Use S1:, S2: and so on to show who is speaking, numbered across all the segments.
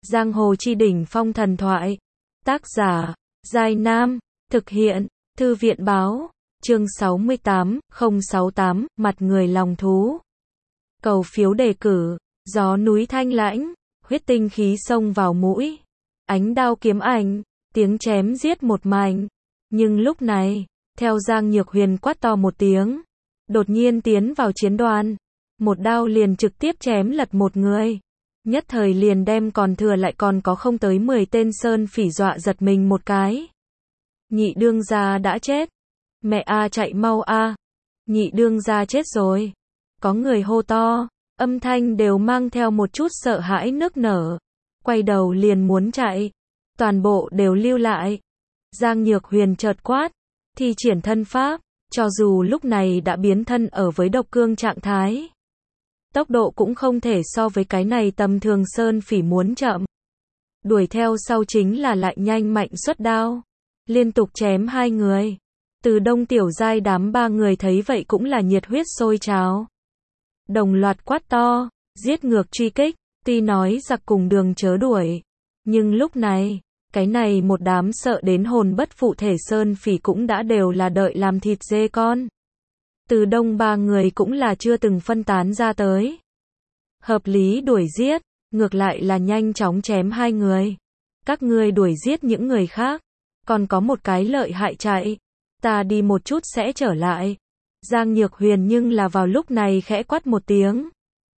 S1: Giang hồ chi đỉnh phong thần thoại. Tác giả, Giai Nam. Thực hiện, Thư viện báo. Chương 68, 068, mặt người lòng thú. Cầu phiếu đề cử. Gió núi thanh lãnh, huyết tinh khí xông vào mũi. Ánh đao kiếm ảnh, tiếng chém giết một mảnh. Nhưng lúc này, theo Giang Nhược Huyền quát to một tiếng, đột nhiên tiến vào chiến đoàn. Một đao liền trực tiếp chém lật một người. Nhất thời liền đem còn thừa lại còn có không tới 10 tên sơn phỉ dọa giật mình một cái. Nhị đương gia đã chết. Mẹ a, chạy mau a. Nhị đương gia chết rồi. Có người hô to, âm thanh đều mang theo một chút sợ hãi nức nở. Quay đầu liền muốn chạy. Toàn bộ đều lưu lại. Giang Nhược Huyền chợt quát, thi triển thân pháp, cho dù lúc này đã biến thân ở với độc cương trạng thái. Tốc độ cũng không thể so với cái này tầm thường sơn phỉ muốn chậm. Đuổi theo sau chính là lại nhanh mạnh xuất đao. Liên tục chém hai người. Từ Đông tiểu giai đám ba người thấy vậy cũng là nhiệt huyết sôi trào. Đồng loạt quát to, giết ngược truy kích, tuy nói giặc cùng đường chớ đuổi. Nhưng lúc này, cái này một đám sợ đến hồn bất phụ thể sơn phỉ cũng đã đều là đợi làm thịt dê con. Từ Đông ba người cũng là chưa từng phân tán ra tới. Hợp lý đuổi giết, ngược lại là nhanh chóng chém hai người. Các ngươi đuổi giết những người khác, còn có một cái lợi hại chạy. Ta đi một chút sẽ trở lại. Giang Nhược Huyền nhưng là vào lúc này khẽ quát một tiếng.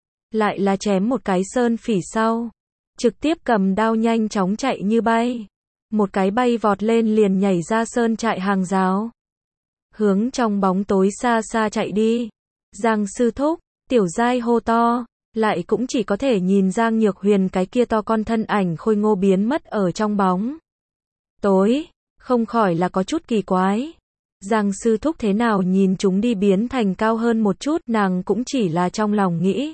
S1: Lại là chém một cái sơn phỉ sau. Trực tiếp cầm đao nhanh chóng chạy như bay. Một cái bay vọt lên liền nhảy ra sơn trại hàng rào. Hướng trong bóng tối xa xa chạy đi. Giang sư thúc, tiểu giai hô to. Lại cũng chỉ có thể nhìn Giang Nhược Huyền cái kia to con thân ảnh khôi ngô biến mất ở trong bóng tối. Không khỏi là có chút kỳ quái. Giang sư thúc thế nào nhìn chúng đi biến thành cao hơn một chút, nàng cũng chỉ là trong lòng nghĩ.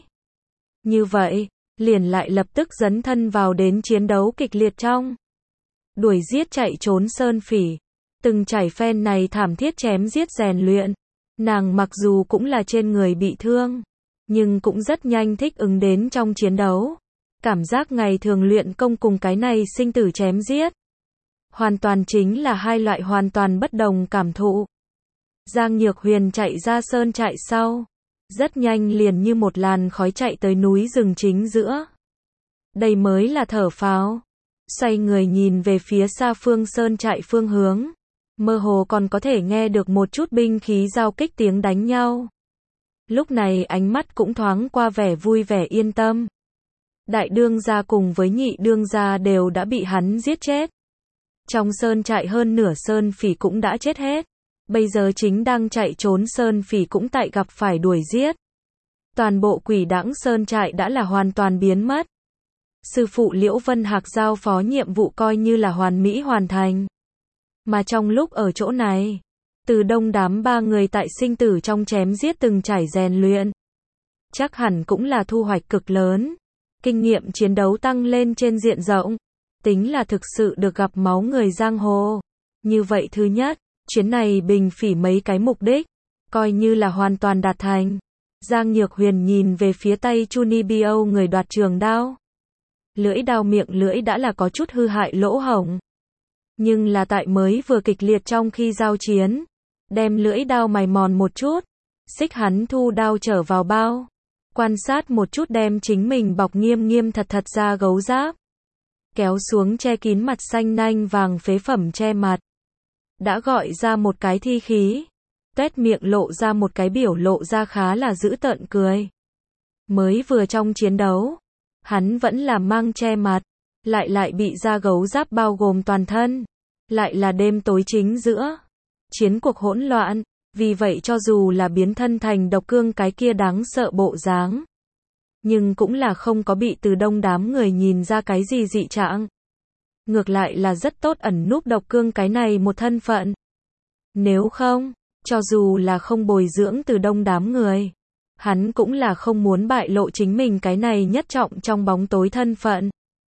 S1: Như vậy, liền lại lập tức dấn thân vào đến chiến đấu kịch liệt trong. Đuổi giết chạy trốn sơn phỉ. Từng trải phen này thảm thiết chém giết rèn luyện. Nàng mặc dù cũng là trên người bị thương, nhưng cũng rất nhanh thích ứng đến trong chiến đấu. Cảm giác ngày thường luyện công cùng cái này sinh tử chém giết. Hoàn toàn chính là hai loại hoàn toàn bất đồng cảm thụ. Giang Nhược Huyền chạy ra sơn trại sau. Rất nhanh liền như một làn khói chạy tới núi rừng chính giữa. Đây mới là thở phào. Xoay người nhìn về phía xa phương sơn trại phương hướng. Mơ hồ còn có thể nghe được một chút binh khí giao kích tiếng đánh nhau. Lúc này ánh mắt cũng thoáng qua vẻ vui vẻ yên tâm. Đại đương gia cùng với nhị đương gia đều đã bị hắn giết chết. Trong sơn trại hơn nửa sơn phỉ cũng đã chết hết. Bây giờ chính đang chạy trốn sơn phỉ cũng tại gặp phải đuổi giết. Toàn bộ quỷ đãng sơn trại đã là hoàn toàn biến mất. Sư phụ Liễu Vân Hạc giao phó nhiệm vụ coi như là hoàn mỹ hoàn thành. Mà trong lúc ở chỗ này, Từ Đông đám ba người tại sinh tử trong chém giết từng trải rèn luyện. Chắc hẳn cũng là thu hoạch cực lớn. Kinh nghiệm chiến đấu tăng lên trên diện rộng. Tính là thực sự được gặp máu người giang hồ. Như vậy thứ nhất, chuyến này bình phỉ mấy cái mục đích, coi như là hoàn toàn đạt thành. Giang Nhược Huyền nhìn về phía tay Chunibyo người đoạt trường đao. Lưỡi đao miệng lưỡi đã là có chút hư hại lỗ hổng. Nhưng là tại mới vừa kịch liệt trong khi giao chiến. Đem lưỡi đao mài mòn một chút. Xích hắn thu đao trở vào bao. Quan sát một chút đem chính mình bọc nghiêm nghiêm thật thật ra gấu giáp. Kéo xuống che kín mặt xanh nanh vàng phế phẩm che mặt. Đã gọi ra một cái thi khí. Tuét miệng lộ ra một cái biểu lộ ra khá là dữ tợn cười. Mới vừa trong chiến đấu, hắn vẫn là mang che mặt. Lại bị da gấu giáp bao gồm toàn thân. Lại là đêm tối chính giữa. Chiến cuộc hỗn loạn. Vì vậy cho dù là biến thân thành độc cương cái kia đáng sợ bộ dáng. Nhưng cũng là không có bị Từ Đông đám người nhìn ra cái gì dị trạng. Ngược lại là rất tốt ẩn núp độc cương cái này một thân phận. Nếu không, cho dù là không bồi dưỡng Từ Đông đám người, hắn cũng là không muốn bại lộ chính mình cái này nhất trọng trong bóng tối thân phận.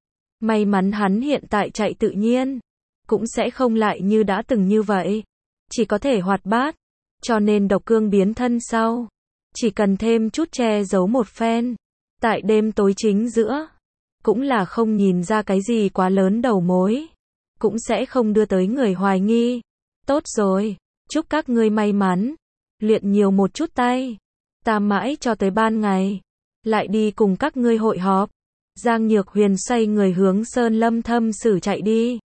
S1: May mắn hắn hiện tại chạy tự nhiên, cũng sẽ không lại như đã từng như vậy. Chỉ có thể hoạt bát, cho nên độc cương biến thân sau. Chỉ cần thêm chút che giấu một phen. Tại đêm tối chính giữa, cũng là không nhìn ra cái gì quá lớn đầu mối, cũng sẽ không đưa tới người hoài nghi. Tốt rồi, chúc các ngươi may mắn, luyện nhiều một chút tay, ta mãi cho tới ban ngày, lại đi cùng các ngươi hội họp. Giang Nhược Huyền xoay người hướng Sơn Lâm Thâm Sử chạy đi.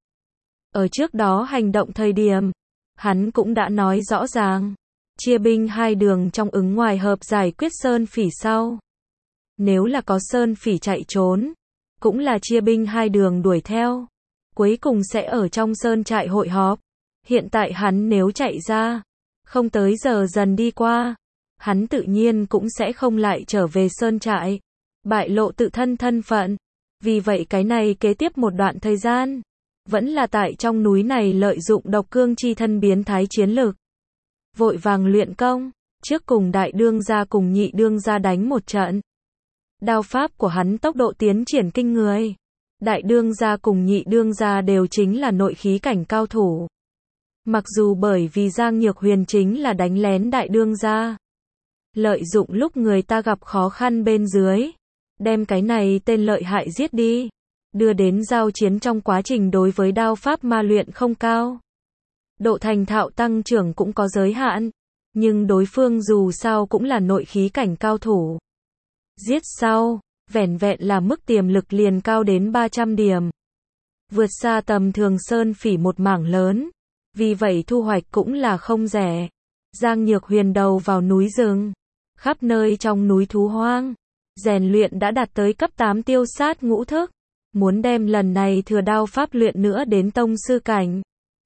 S1: Ở trước đó hành động thời điểm, hắn cũng đã nói rõ ràng, chia binh hai đường trong ứng ngoài hợp giải quyết Sơn Phỉ sau. Nếu là có Sơn Phỉ chạy trốn, cũng là chia binh hai đường đuổi theo, cuối cùng sẽ ở trong sơn trại hội họp. Hiện tại hắn nếu chạy ra, không tới giờ dần đi qua, hắn tự nhiên cũng sẽ không lại trở về sơn trại, bại lộ tự thân thân phận. Vì vậy cái này kế tiếp một đoạn thời gian, vẫn là tại trong núi này lợi dụng độc cương chi thân biến thái chiến lực. Vội vàng luyện công, trước cùng đại đương gia cùng nhị đương gia đánh một trận. Đao pháp của hắn tốc độ tiến triển kinh người. Đại đương gia cùng nhị đương gia đều chính là nội khí cảnh cao thủ. Mặc dù bởi vì Giang Nhược Huyền chính là đánh lén đại đương gia, lợi dụng lúc người ta gặp khó khăn bên dưới, đem cái này tên lợi hại giết đi, đưa đến giao chiến trong quá trình đối với đao pháp ma luyện không cao. Độ thành thạo tăng trưởng cũng có giới hạn, nhưng đối phương dù sao cũng là nội khí cảnh cao thủ. Giết sau, vẻn vẹn là mức tiềm lực liền cao đến 300 điểm. Vượt xa tầm thường Sơn Phỉ một mảng lớn, vì vậy thu hoạch cũng là không rẻ. Giang Nhược Huyền đầu vào núi rừng, khắp nơi trong núi thú hoang, rèn luyện đã đạt tới cấp 8 tiêu sát ngũ thức, muốn đem lần này thừa đao pháp luyện nữa đến tông sư cảnh.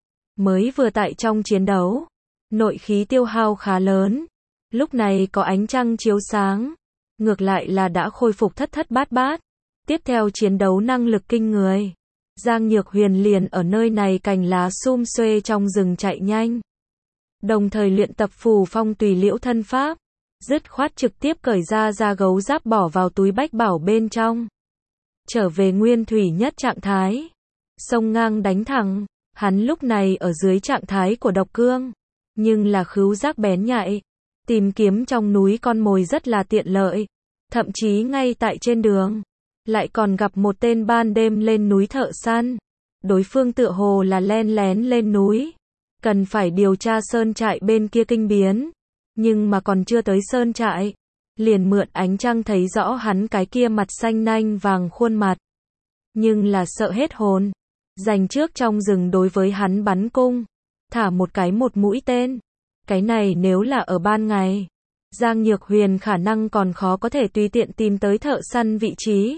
S1: Mới vừa tại trong chiến đấu, nội khí tiêu hao khá lớn, lúc này có ánh trăng chiếu sáng, ngược lại là đã khôi phục thất thất bát bát. Tiếp theo chiến đấu năng lực kinh người, Giang Nhược Huyền liền ở nơi này cành lá sum xuê trong rừng chạy nhanh, đồng thời luyện tập phù phong tùy liễu thân pháp, dứt khoát trực tiếp cởi ra da gấu giáp bỏ vào túi bách bảo bên trong, trở về nguyên thủy nhất trạng thái, sông ngang đánh thẳng. Hắn lúc này ở dưới trạng thái của độc cương, nhưng là khứu giác bén nhạy, tìm kiếm trong núi con mồi rất là tiện lợi, thậm chí ngay tại trên đường, lại còn gặp một tên ban đêm lên núi thợ săn. Đối phương tựa hồ là len lén lên núi, cần phải điều tra sơn trại bên kia kinh biến, nhưng mà còn chưa tới sơn trại, liền mượn ánh trăng thấy rõ hắn cái kia mặt xanh nanh vàng khuôn mặt, nhưng là sợ hết hồn. Dành trước trong rừng đối với hắn bắn cung, thả một mũi tên. Cái này nếu là ở ban ngày, Giang Nhược Huyền khả năng còn khó có thể tùy tiện tìm tới thợ săn vị trí.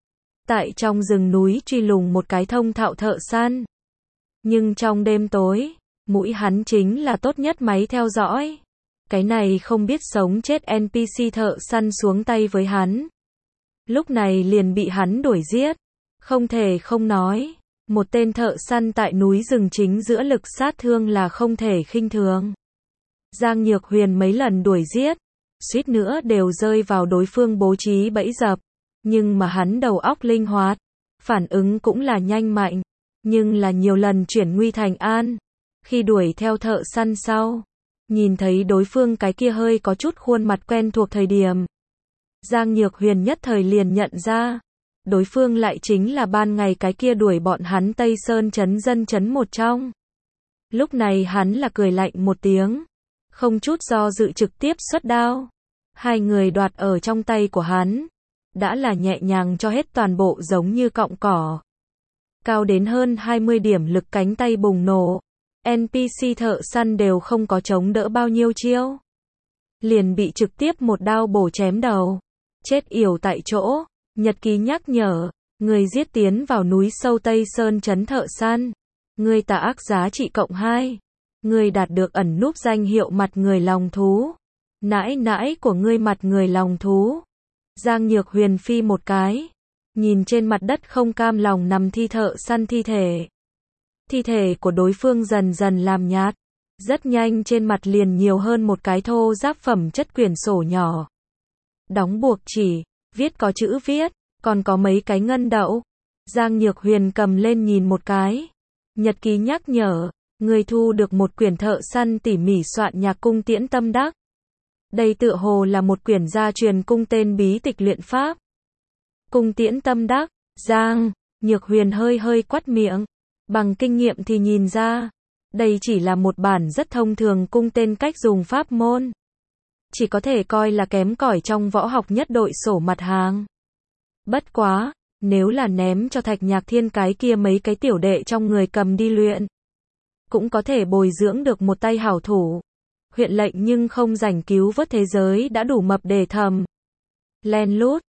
S1: Tại trong rừng núi truy lùng một cái thông thạo thợ săn. Nhưng trong đêm tối, mũi hắn chính là tốt nhất máy theo dõi. Cái này không biết sống chết NPC thợ săn xuống tay với hắn. Lúc này liền bị hắn đuổi giết. Không thể không nói, một tên thợ săn tại núi rừng chính giữa lực sát thương là không thể khinh thường. Giang Nhược Huyền mấy lần đuổi giết, suýt nữa đều rơi vào đối phương bố trí bẫy dập, nhưng mà hắn đầu óc linh hoạt, phản ứng cũng là nhanh mạnh, nhưng là nhiều lần chuyển nguy thành an. Khi đuổi theo thợ săn sau, nhìn thấy đối phương cái kia hơi có chút khuôn mặt quen thuộc thời điểm, Giang Nhược Huyền nhất thời liền nhận ra, đối phương lại chính là ban ngày cái kia đuổi bọn hắn Tây Sơn trấn dân trấn một trong. Lúc này hắn là cười lạnh một tiếng, không chút do dự trực tiếp xuất đao. Hai người đoạt ở trong tay của hắn, đã là nhẹ nhàng cho hết toàn bộ giống như cọng cỏ. Cao đến hơn 20 điểm lực cánh tay bùng nổ, NPC thợ săn đều không có chống đỡ bao nhiêu chiêu, liền bị trực tiếp một đao bổ chém đầu, chết yểu tại chỗ. Nhật ký nhắc nhở, người giết tiến vào núi sâu Tây Sơn trấn thợ săn, người tà ác giá trị cộng 2, người đạt được ẩn núp danh hiệu mặt người lòng thú, nãi nãi của ngươi mặt người lòng thú. Giang Nhược Huyền phi một cái, nhìn trên mặt đất không cam lòng nằm thợ săn thi thể. Thi thể của đối phương dần dần làm nhạt, rất nhanh trên mặt liền nhiều hơn một cái thô giáp phẩm chất quyển sổ nhỏ. Đóng buộc chỉ, viết có chữ viết, còn có mấy cái ngân đậu. Giang Nhược Huyền cầm lên nhìn một cái. Nhật ký nhắc nhở, người thu được một quyển thợ săn tỉ mỉ soạn nhạc cung tiễn tâm đắc. Đây tựa hồ là một quyển gia truyền cung tên bí tịch luyện pháp. Cung tiễn tâm đắc, Giang, Nhược Huyền hơi hơi quắt miệng. Bằng kinh nghiệm thì nhìn ra, đây chỉ là một bản rất thông thường cung tên cách dùng pháp môn. Chỉ có thể coi là kém cỏi trong võ học nhất đội sổ mặt hàng. Bất quá, nếu là ném cho Thạch Nhạc Thiên cái kia mấy cái tiểu đệ trong người cầm đi luyện, cũng có thể bồi dưỡng được một tay hảo thủ. Huyện lệnh nhưng không rảnh cứu vớt thế giới đã đủ mập để thầm. Len lút,